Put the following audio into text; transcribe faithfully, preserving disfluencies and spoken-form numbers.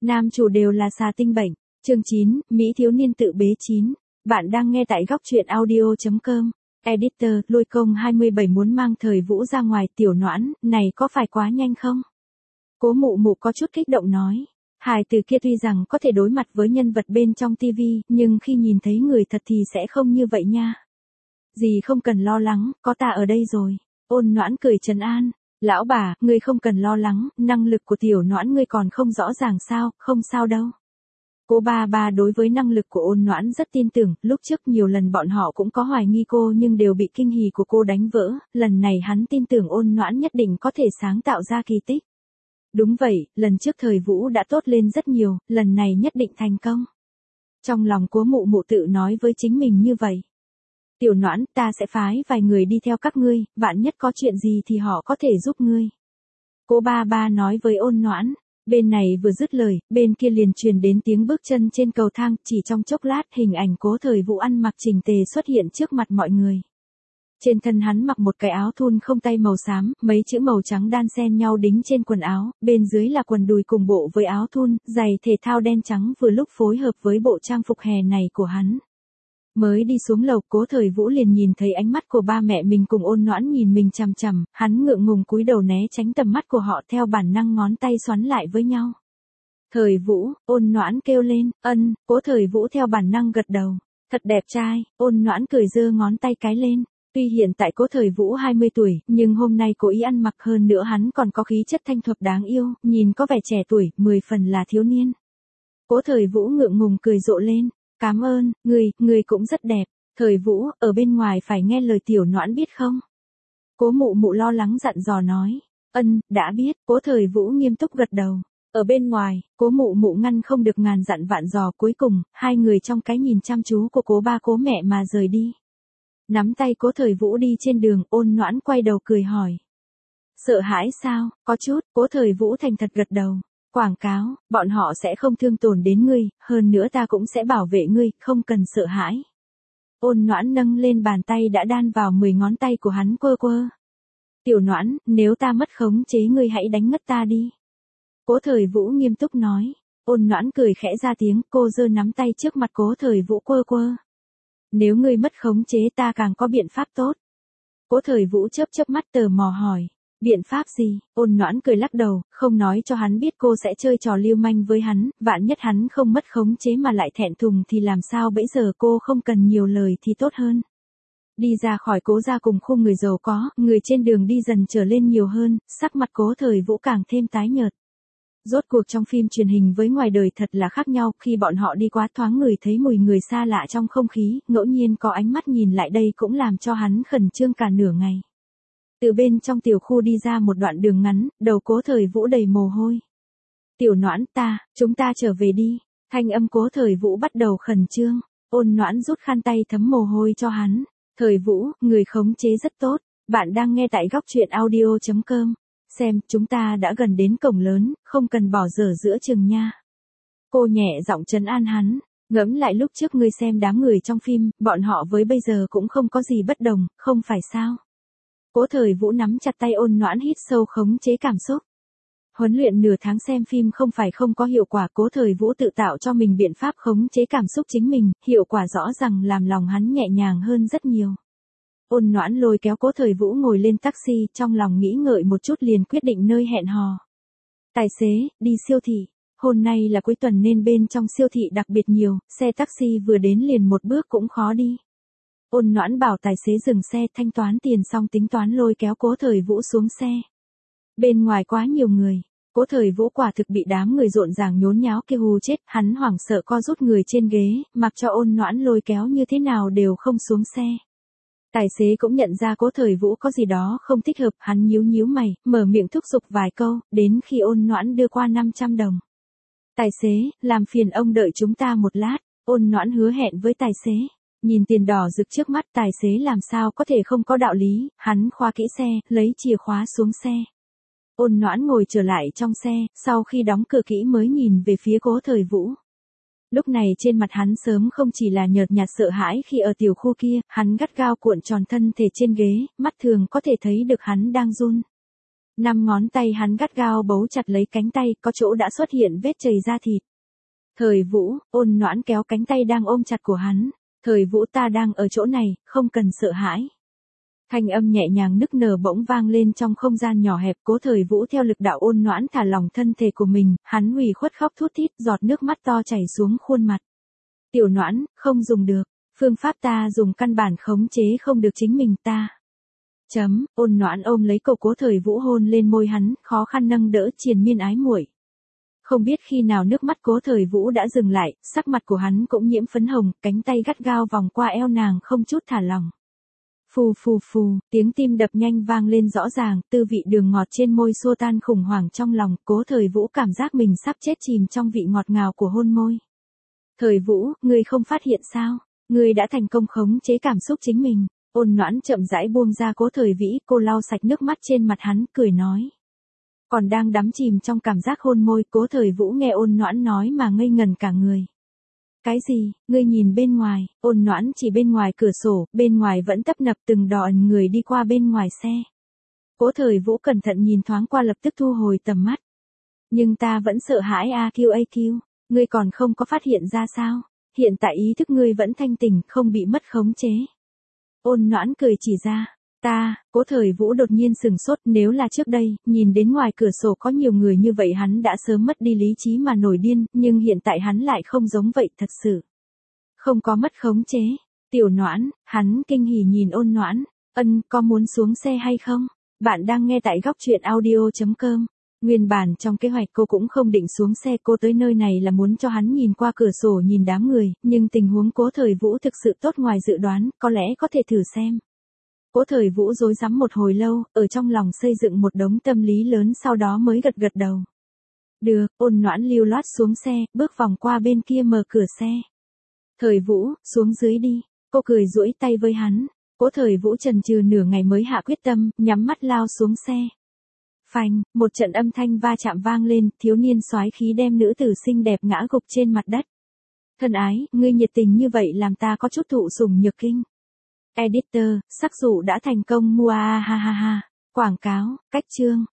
Nam chủ đều là xà tinh bệnh. Chương chín, Mỹ thiếu niên tự bế chín. Bạn đang nghe tại góc truyện audio chấm com. Editor, Lôi Công hai mươi bảy muốn mang Thời Vũ ra ngoài. Tiểu Noãn, này có phải quá nhanh không? Cố Mụ Mụ có chút kích động nói. Hài từ kia tuy rằng có thể đối mặt với nhân vật bên trong tivi, nhưng khi nhìn thấy người thật thì sẽ không như vậy nha. Dì không cần lo lắng, có ta ở đây rồi. Ôn Noãn cười trấn an. Lão bà, ngươi không cần lo lắng, năng lực của Tiểu Noãn ngươi còn không rõ ràng sao, không sao đâu. Cô ba ba đối với năng lực của Ôn Noãn rất tin tưởng, lúc trước nhiều lần bọn họ cũng có hoài nghi cô nhưng đều bị kinh hỉ của cô đánh vỡ, lần này hắn tin tưởng Ôn Noãn nhất định có thể sáng tạo ra kỳ tích. Đúng vậy, lần trước Thời Vũ đã tốt lên rất nhiều, lần này nhất định thành công. Trong lòng Cố Mụ Mụ tự nói với chính mình như vậy. Tiểu Noãn, ta sẽ phái vài người đi theo các ngươi, vạn nhất có chuyện gì thì họ có thể giúp ngươi. Cô ba ba nói với Ôn Noãn. Bên này vừa dứt lời, bên kia liền truyền đến tiếng bước chân trên cầu thang, chỉ trong chốc lát hình ảnh Cố Thời Vũ ăn mặc chỉnh tề xuất hiện trước mặt mọi người. Trên thân hắn mặc một cái áo thun không tay màu xám, mấy chữ màu trắng đan xen nhau đính trên quần áo, bên dưới là quần đùi cùng bộ với áo thun, giày thể thao đen trắng vừa lúc phối hợp với bộ trang phục hè này của hắn. Mới đi xuống lầu, Cố Thời Vũ liền nhìn thấy ánh mắt của ba mẹ mình cùng Ôn Noãn nhìn mình chằm chằm, hắn ngượng ngùng cúi đầu né tránh tầm mắt của họ, theo bản năng ngón tay xoắn lại với nhau. Thời Vũ, Ôn Noãn kêu lên, ân, Cố Thời Vũ theo bản năng gật đầu, thật đẹp trai. Ôn Noãn cười giơ ngón tay cái lên. Tuy hiện tại Cố Thời Vũ hai mươi tuổi, nhưng hôm nay cố ý ăn mặc hơn nữa hắn còn có khí chất thanh thuần đáng yêu, nhìn có vẻ trẻ tuổi, mười phần là thiếu niên. Cố Thời Vũ ngượng ngùng cười rộ lên. Cảm ơn, người, người cũng rất đẹp. Thời Vũ, ở bên ngoài phải nghe lời Tiểu Noãn biết không? Cố Mụ Mụ lo lắng dặn dò nói. Ân, đã biết. Cố Thời Vũ nghiêm túc gật đầu. Ở bên ngoài, Cố Mụ Mụ ngăn không được ngàn dặn vạn dò, cuối cùng, hai người trong cái nhìn chăm chú của cố ba cố mẹ mà rời đi. Nắm tay Cố Thời Vũ đi trên đường, Ôn Noãn quay đầu cười hỏi. Sợ hãi sao? Có chút. Cố Thời Vũ thành thật gật đầu. Quảng cáo, bọn họ sẽ không thương tổn đến ngươi, hơn nữa ta cũng sẽ bảo vệ ngươi, không cần sợ hãi. Ôn Noãn nâng lên bàn tay đã đan vào mười ngón tay của hắn quơ quơ. Tiểu Noãn, nếu ta mất khống chế ngươi hãy đánh ngất ta đi. Cố Thời Vũ nghiêm túc nói. Ôn Noãn cười khẽ ra tiếng, cô giơ nắm tay trước mặt Cố Thời Vũ quơ quơ. Nếu ngươi mất khống chế ta càng có biện pháp tốt. Cố Thời Vũ chớp chớp mắt tò mò hỏi. Biện pháp gì? Ôn Noãn cười lắc đầu, không nói cho hắn biết cô sẽ chơi trò lưu manh với hắn, vạn nhất hắn không mất khống chế mà lại thẹn thùng thì làm sao, bây giờ cô không cần nhiều lời thì tốt hơn. Đi ra khỏi Cố gia cùng khu người giàu có, người trên đường đi dần trở lên nhiều hơn, sắc mặt Cố Thời Vũ càng thêm tái nhợt. Rốt cuộc trong phim truyền hình với ngoài đời thật là khác nhau, khi bọn họ đi quá thoáng người thấy mùi người xa lạ trong không khí, ngẫu nhiên có ánh mắt nhìn lại đây cũng làm cho hắn khẩn trương cả nửa ngày. Từ bên trong tiểu khu đi ra một đoạn đường ngắn, đầu Cố Thời Vũ đầy mồ hôi. Tiểu Noãn, ta, chúng ta trở về đi. Thanh âm Cố Thời Vũ bắt đầu khẩn trương. Ôn Noãn rút khăn tay thấm mồ hôi cho hắn. Thời Vũ, người khống chế rất tốt. Bạn đang nghe tại góc truyện audio chấm com. Xem, chúng ta đã gần đến cổng lớn, không cần bỏ dở giữa chừng nha. Cô nhẹ giọng trấn an hắn. Ngẫm lại lúc trước ngươi xem đám người trong phim, bọn họ với bây giờ cũng không có gì bất đồng, không phải sao? Cố Thời Vũ nắm chặt tay Ôn Noãn hít sâu khống chế cảm xúc. Huấn luyện nửa tháng xem phim không phải không có hiệu quả, Cố Thời Vũ tự tạo cho mình biện pháp khống chế cảm xúc chính mình, hiệu quả rõ ràng làm lòng hắn nhẹ nhàng hơn rất nhiều. Ôn Noãn lôi kéo Cố Thời Vũ ngồi lên taxi, trong lòng nghĩ ngợi một chút liền quyết định nơi hẹn hò. Tài xế, đi siêu thị. Hôm nay là cuối tuần nên bên trong siêu thị đặc biệt nhiều, xe taxi vừa đến liền một bước cũng khó đi. Ôn Noãn bảo tài xế dừng xe, thanh toán tiền xong tính toán lôi kéo Cố Thời Vũ xuống xe. Bên ngoài quá nhiều người, Cố Thời Vũ quả thực bị đám người rộn ràng nhốn nháo kia hù chết, hắn hoảng sợ co rút người trên ghế, mặc cho Ôn Noãn lôi kéo như thế nào đều không xuống xe. Tài xế cũng nhận ra Cố Thời Vũ có gì đó không thích hợp, hắn nhíu nhíu mày, mở miệng thúc giục vài câu, đến khi Ôn Noãn đưa qua năm trăm đồng. Tài xế, làm phiền ông đợi chúng ta một lát. Ôn Noãn hứa hẹn với tài xế. Nhìn tiền đỏ rực trước mắt, tài xế làm sao có thể không có đạo lý, hắn khóa kỹ xe, lấy chìa khóa xuống xe. Ôn Noãn ngồi trở lại trong xe, sau khi đóng cửa kỹ mới nhìn về phía Cố Thời Vũ. Lúc này trên mặt hắn sớm không chỉ là nhợt nhạt sợ hãi khi ở tiểu khu kia, hắn gắt gao cuộn tròn thân thể trên ghế, mắt thường có thể thấy được hắn đang run. Năm ngón tay hắn gắt gao bấu chặt lấy cánh tay, có chỗ đã xuất hiện vết chảy da thịt. Thời Vũ, Ôn Noãn kéo cánh tay đang ôm chặt của hắn. Thời Vũ, ta đang ở chỗ này, không cần sợ hãi. Thanh âm nhẹ nhàng nức nở bỗng vang lên trong không gian nhỏ hẹp. Cố Thời Vũ theo lực đạo Ôn Noãn thả lỏng thân thể của mình, hắn ủy khuất khóc thút thít, giọt nước mắt to chảy xuống khuôn mặt. Tiểu Noãn, không dùng được, phương pháp ta dùng căn bản khống chế không được chính mình ta. Chấm, Ôn Noãn ôm lấy cậu Cố Thời Vũ hôn lên môi hắn, khó khăn nâng đỡ triền miên ái muội. Không biết khi nào nước mắt Cố Thời Vũ đã dừng lại, sắc mặt của hắn cũng nhiễm phấn hồng, cánh tay gắt gao vòng qua eo nàng không chút thả lỏng. Phù phù phù, tiếng tim đập nhanh vang lên rõ ràng, tư vị đường ngọt trên môi xua tan khủng hoảng trong lòng. Cố Thời Vũ cảm giác mình sắp chết chìm trong vị ngọt ngào của hôn môi. Thời Vũ, ngươi không phát hiện sao? Ngươi đã thành công khống chế cảm xúc chính mình. Ôn Noãn chậm rãi buông ra Cố Thời Vĩ, cô lau sạch nước mắt trên mặt hắn, cười nói. Còn đang đắm chìm trong cảm giác hôn môi, Cố Thời Vũ nghe Ôn Noãn nói mà ngây ngần cả người. Cái gì, ngươi nhìn bên ngoài? Ôn Noãn chỉ bên ngoài cửa sổ, bên ngoài vẫn tấp nập từng đòn người đi qua bên ngoài xe. Cố Thời Vũ cẩn thận nhìn thoáng qua lập tức thu hồi tầm mắt. Nhưng ta vẫn sợ hãi a quy a quy, ngươi còn không có phát hiện ra sao? Hiện tại ý thức ngươi vẫn thanh tỉnh, không bị mất khống chế. Ôn Noãn cười chỉ ra. Ta, Cố Thời Vũ đột nhiên sừng sốt, nếu là trước đây, nhìn đến ngoài cửa sổ có nhiều người như vậy hắn đã sớm mất đi lý trí mà nổi điên, nhưng hiện tại hắn lại không giống vậy thật sự. Không có mất khống chế. Tiểu Noãn, hắn kinh hỉ nhìn Ôn Noãn, ân, có muốn xuống xe hay không? Bạn đang nghe tại góc truyện audio chấm com. Nguyên bản trong kế hoạch cô cũng không định xuống xe, cô tới nơi này là muốn cho hắn nhìn qua cửa sổ nhìn đám người, nhưng tình huống Cố Thời Vũ thực sự tốt ngoài dự đoán, có lẽ có thể thử xem. Cố Thời Vũ rối rắm một hồi lâu, ở trong lòng xây dựng một đống tâm lý lớn sau đó mới gật gật đầu. Được, Ôn Noãn lưu loát xuống xe, bước vòng qua bên kia mở cửa xe. Thời Vũ, xuống dưới đi, cô cười duỗi tay với hắn. Cố Thời Vũ chần chừ nửa ngày mới hạ quyết tâm, nhắm mắt lao xuống xe. Phanh, một trận âm thanh va chạm vang lên, thiếu niên soái khí đem nữ tử xinh đẹp ngã gục trên mặt đất. Thân ái, ngươi nhiệt tình như vậy làm ta có chút thụ sủng nhược kinh. Editor, sắc dụ đã thành công mua ha ha ha. Quảng cáo, cách chương.